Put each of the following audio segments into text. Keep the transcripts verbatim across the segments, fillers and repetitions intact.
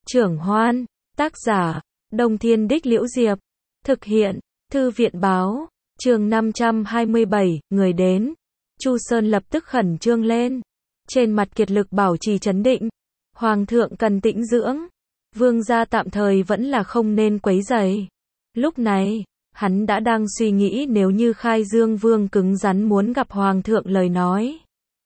Trưởng Hoan, tác giả, Đông Thiên Đích Liễu Diệp, thực hiện, Thư viện báo, chương năm trăm hai mươi bảy, người đến. Chu Sơn lập tức khẩn trương lên, trên mặt kiệt lực bảo trì trấn định. Hoàng thượng cần tĩnh dưỡng, vương gia tạm thời vẫn là không nên quấy rầy. Lúc này, hắn đã đang suy nghĩ nếu như Khai Dương Vương cứng rắn muốn gặp Hoàng thượng lời nói,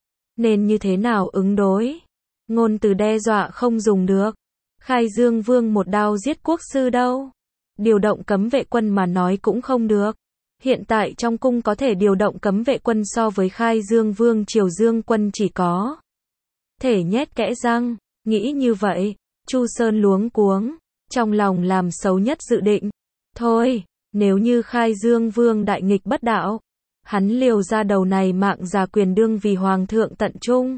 nên như thế nào ứng đối. Ngôn từ đe dọa không dùng được. Khai Dương Vương một đao giết quốc sư đâu. Điều động cấm vệ quân mà nói cũng không được. Hiện tại trong cung có thể điều động cấm vệ quân so với Khai Dương Vương Triều Dương quân chỉ có thể nhét kẽ răng. Nghĩ như vậy, Chu Sơn luống cuống, trong lòng làm xấu nhất dự định. Thôi, nếu như Khai Dương Vương đại nghịch bất đạo, hắn liều ra đầu này mạng già quyền đương vì Hoàng thượng tận trung.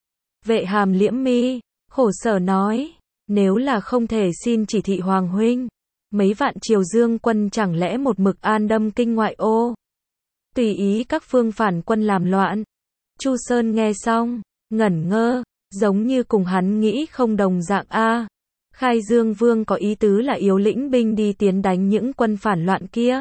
Vệ Hàm liễm mi, khổ sở nói, nếu là không thể xin chỉ thị Hoàng huynh, mấy vạn Triều Dương quân chẳng lẽ một mực an đâm kinh ngoại ô, tùy ý các phương phản quân làm loạn. Chu Sơn nghe xong, ngẩn ngơ, giống như cùng hắn nghĩ không đồng dạng a. Khai Dương Vương có ý tứ là yếu lĩnh binh đi tiến đánh những quân phản loạn kia.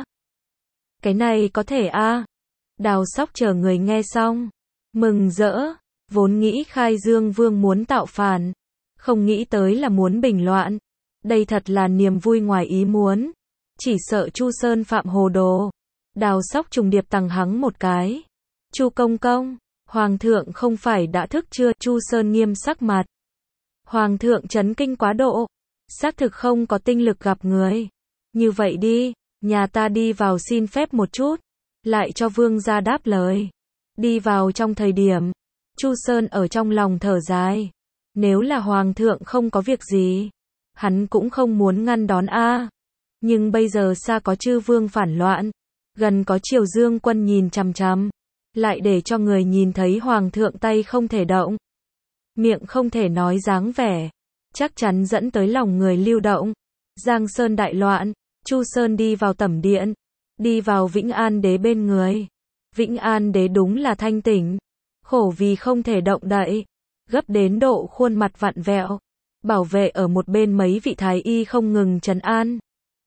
Cái này có thể a. Đào Sóc chờ người nghe xong, mừng rỡ, vốn nghĩ Khai Dương Vương muốn tạo phản, không nghĩ tới là muốn bình loạn. Đây thật là niềm vui ngoài ý muốn. Chỉ sợ Chu Sơn phạm hồ đồ. Đào Sóc trùng điệp tằng hắng một cái. Chu công công, Hoàng thượng không phải đã thức chưa? Chu Sơn nghiêm sắc mặt. Hoàng thượng chấn kinh quá độ, xác thực không có tinh lực gặp người. Như vậy đi, nhà ta đi vào xin phép một chút, lại cho vương gia đáp lời. Đi vào trong thời điểm, Chu Sơn ở trong lòng thở dài. Nếu là Hoàng thượng không có việc gì, hắn cũng không muốn ngăn đón a. Nhưng bây giờ xa có chư vương phản loạn, gần có Triều Dương quân nhìn chằm chằm, lại để cho người nhìn thấy Hoàng thượng tay không thể động, miệng không thể nói dáng vẻ, chắc chắn dẫn tới lòng người lưu động. Giang Sơn đại loạn, Chu Sơn đi vào tẩm điện, đi vào Vĩnh An đế bên người. Vĩnh An đế đúng là thanh tỉnh, khổ vì không thể động đậy, gấp đến độ khuôn mặt vặn vẹo. Bảo vệ ở một bên mấy vị thái y không ngừng trấn an.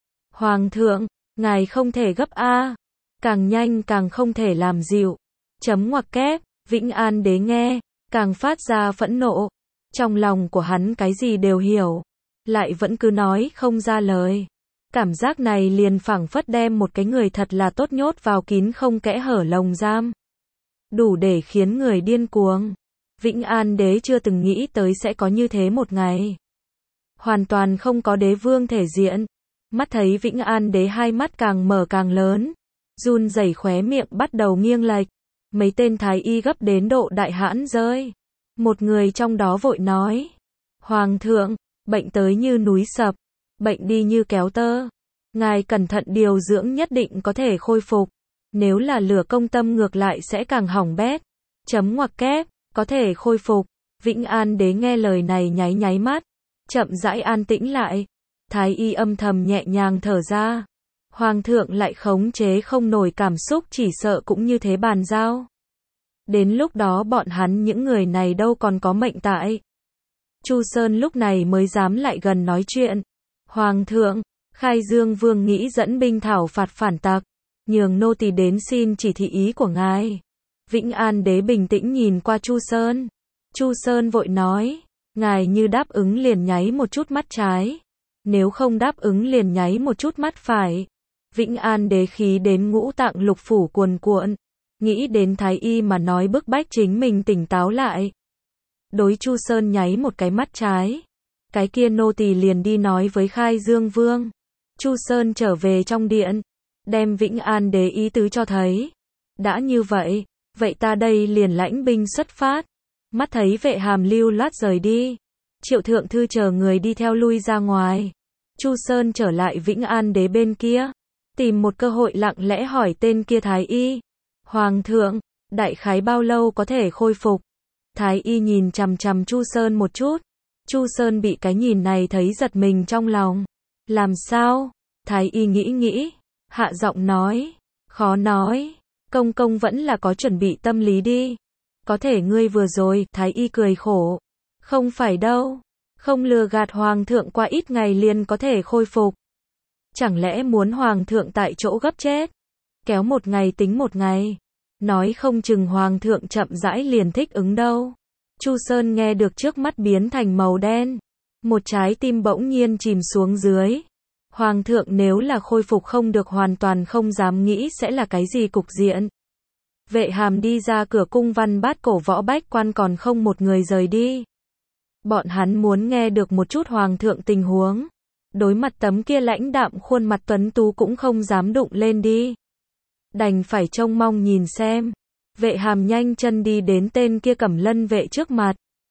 Hoàng thượng, ngài không thể gấp a, càng nhanh càng không thể làm dịu. Chấm ngoặc kép, Vĩnh An đế nghe, càng phát ra phẫn nộ. Trong lòng của hắn cái gì đều hiểu, lại vẫn cứ nói không ra lời. Cảm giác này liền phảng phất đem một cái người thật là tốt nhốt vào kín không kẽ hở lồng giam, đủ để khiến người điên cuồng. Vĩnh An đế chưa từng nghĩ tới sẽ có như thế một ngày. Hoàn toàn không có đế vương thể diện. Mắt thấy Vĩnh An đế hai mắt càng mở càng lớn, run rẩy khóe miệng bắt đầu nghiêng lệch. Mấy tên thái y gấp đến độ đại hãn rơi. Một người trong đó vội nói, Hoàng thượng, bệnh tới như núi sập, bệnh đi như kéo tơ. Ngài cẩn thận điều dưỡng nhất định có thể khôi phục. Nếu là lửa công tâm ngược lại sẽ càng hỏng bét. Chấm ngoặc kép, có thể khôi phục. Vĩnh An đế nghe lời này nháy nháy mắt, chậm rãi an tĩnh lại. Thái y âm thầm nhẹ nhàng thở ra. Hoàng thượng lại khống chế không nổi cảm xúc, chỉ sợ cũng như thế bàn giao. Đến lúc đó bọn hắn những người này đâu còn có mệnh tại. Chu Sơn lúc này mới dám lại gần nói chuyện. Hoàng thượng, Khai Dương Vương nghĩ dẫn binh thảo phạt phản tặc, nhường nô tỳ đến xin chỉ thị ý của ngài. Vĩnh An đế bình tĩnh nhìn qua Chu Sơn. Chu Sơn vội nói, ngài như đáp ứng liền nháy một chút mắt trái, nếu không đáp ứng liền nháy một chút mắt phải. Vĩnh An đế khí đến ngũ tạng lục phủ cuồn cuộn, nghĩ đến thái y mà nói bức bách chính mình tỉnh táo lại. Đối Chu Sơn nháy một cái mắt trái, cái kia nô tỳ liền đi nói với Khai Dương Vương. Chu Sơn trở về trong điện, đem Vĩnh An đế ý tứ cho thấy. Đã như vậy, vậy ta đây liền lãnh binh xuất phát. Mắt thấy Vệ Hàm lưu loát rời đi, Triệu thượng thư chờ người đi theo lui ra ngoài. Chu Sơn trở lại Vĩnh An đế bên kia, tìm một cơ hội lặng lẽ hỏi tên kia thái y. Hoàng thượng, đại khái bao lâu có thể khôi phục? Thái y nhìn chằm chằm Chu Sơn một chút. Chu Sơn bị cái nhìn này thấy giật mình trong lòng. Làm sao? Thái y nghĩ nghĩ, hạ giọng nói, khó nói. Công công vẫn là có chuẩn bị tâm lý đi. Có thể ngươi vừa rồi, thái y cười khổ. Không phải đâu. Không lừa gạt hoàng thượng qua ít ngày liền có thể khôi phục. Chẳng lẽ muốn hoàng thượng tại chỗ gấp chết? Kéo một ngày tính một ngày. Nói không chừng hoàng thượng chậm rãi liền thích ứng đâu. Chu Sơn nghe được trước mắt biến thành màu đen. Một trái tim bỗng nhiên chìm xuống dưới. Hoàng thượng nếu là khôi phục không được hoàn toàn không dám nghĩ sẽ là cái gì cục diện. Vệ Hàm đi ra cửa cung văn bát cổ võ bách quan còn không một người rời đi. Bọn hắn muốn nghe được một chút hoàng thượng tình huống. Đối mặt tấm kia lãnh đạm khuôn mặt tuấn tú cũng không dám đụng lên đi. Đành phải trông mong nhìn xem. Vệ Hàm nhanh chân đi đến tên kia Cẩm Lân vệ trước mặt.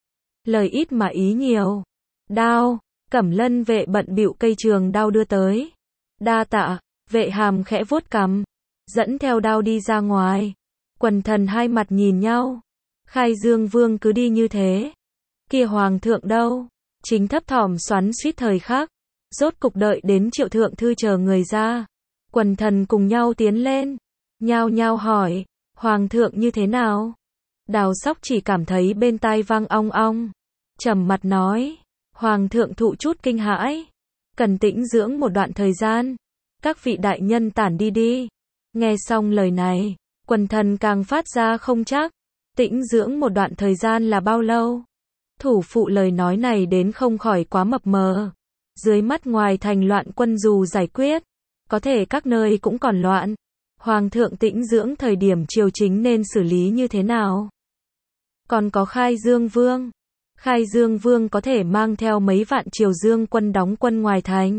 Lời ít mà ý nhiều. Đao, Cẩm Lân vệ bận bịu cây trường đao đưa tới. Đa tạ, Vệ Hàm khẽ vuốt cằm, dẫn theo đao đi ra ngoài. Quần thần hai mặt nhìn nhau. Khai Dương Vương cứ đi như thế. Kia hoàng thượng đâu? Chính thấp thỏm xoắn suýt thời khắc. Rốt cục đợi đến Triệu thượng thư chờ người ra. Quần thần cùng nhau tiến lên. Nhao nhao hỏi, hoàng thượng như thế nào? Đào Sóc chỉ cảm thấy bên tai vang ong ong. Trầm mặt nói, hoàng thượng thụ chút kinh hãi. Cần tĩnh dưỡng một đoạn thời gian. Các vị đại nhân tản đi đi. Nghe xong lời này, quần thần càng phát ra không chắc. Tĩnh dưỡng một đoạn thời gian là bao lâu? Thủ phụ lời nói này đến không khỏi quá mập mờ. Dưới mắt ngoài thành loạn quân dù giải quyết, có thể các nơi cũng còn loạn. Hoàng thượng tĩnh dưỡng thời điểm triều chính nên xử lý như thế nào? Còn có Khai Dương Vương. Khai Dương Vương có thể mang theo mấy vạn triều dương quân đóng quân ngoài thành.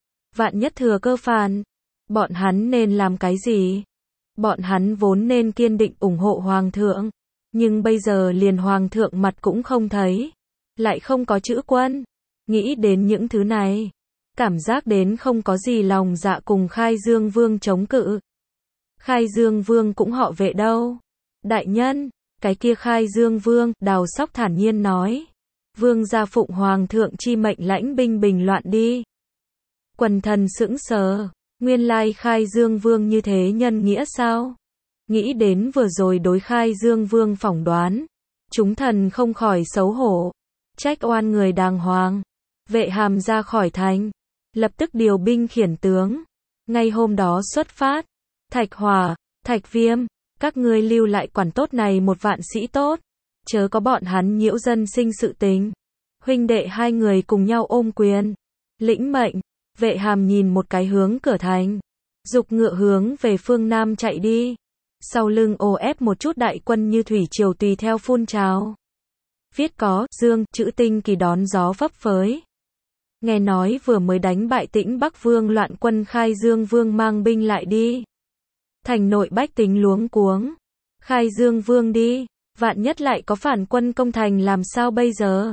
Vạn nhất thừa cơ phản, bọn hắn nên làm cái gì? Bọn hắn vốn nên kiên định ủng hộ hoàng thượng, nhưng bây giờ liền hoàng thượng mặt cũng không thấy, lại không có chữ quân. Nghĩ đến những thứ này, cảm giác đến không có gì lòng dạ cùng Khai Dương Vương chống cự. Khai Dương Vương cũng họ Vệ đâu? Đại nhân, cái kia Khai Dương Vương, Đào Sóc thản nhiên nói. Vương gia phụng hoàng thượng chi mệnh lãnh binh bình loạn đi. Quần thần sững sờ, nguyên lai Khai Dương Vương như thế nhân nghĩa sao? Nghĩ đến vừa rồi đối Khai Dương Vương phỏng đoán, chúng thần không khỏi xấu hổ, trách oan người đàng hoàng. Vệ Hàm ra khỏi thành, lập tức điều binh khiển tướng. Ngay hôm đó xuất phát. Thạch Hòa, Thạch Viêm, các ngươi lưu lại quản tốt này một vạn sĩ tốt, chớ có bọn hắn nhiễu dân sinh sự tình. Huynh đệ hai người cùng nhau ôm quyền, lĩnh mệnh. Vệ Hàm nhìn một cái hướng cửa thành, dục ngựa hướng về phương Nam chạy đi. Sau lưng ồ ép một chút đại quân như thủy triều tùy theo phun trào. Viết có, Dương, chữ tinh kỳ đón gió phấp phới. Nghe nói vừa mới đánh bại Tĩnh Bắc Vương loạn quân Khai Dương Vương mang binh lại đi. Thành nội bách tính luống cuống. Khai Dương Vương đi, vạn nhất lại có phản quân công thành làm sao bây giờ?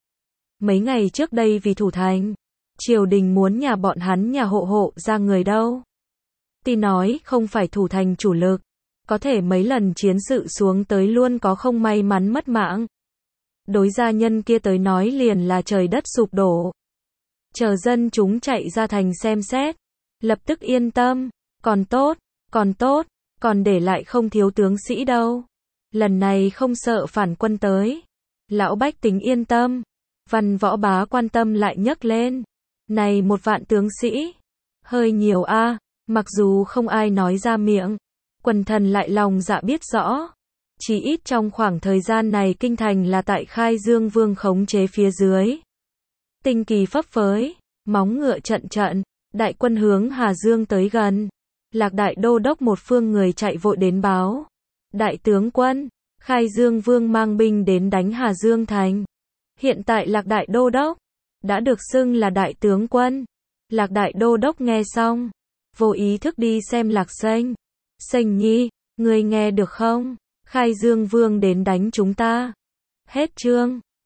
Mấy ngày trước đây vì thủ thành, triều đình muốn nhà bọn hắn nhà hộ hộ ra người đâu. Tin nói không phải thủ thành chủ lực, có thể mấy lần chiến sự xuống tới luôn có không may mắn mất mạng. Đối gia nhân kia tới nói liền là trời đất sụp đổ. Chờ dân chúng chạy ra thành xem xét, lập tức yên tâm, còn tốt, còn tốt, còn để lại không thiếu tướng sĩ đâu. Lần này không sợ phản quân tới. Lão bách tính yên tâm. Văn võ bá quan tâm lại nhấc lên. Này một vạn tướng sĩ, hơi nhiều a, mặc dù không ai nói ra miệng, quần thần lại lòng dạ biết rõ. Chỉ ít trong khoảng thời gian này kinh thành là tại Khai Dương Vương khống chế phía dưới. Tinh kỳ phấp phới, móng ngựa trận trận, đại quân hướng Hà Dương tới gần. Lạc đại đô đốc một phương người chạy vội đến báo. Đại tướng quân, Khai Dương Vương mang binh đến đánh Hà Dương thành. Hiện tại Lạc đại đô đốc đã được xưng là đại tướng quân. Lạc đại đô đốc nghe xong, vô ý thức đi xem Lạc Sênh. Sênh nhi, ngươi nghe được không? Khai Dương Vương đến đánh chúng ta. Hết chương.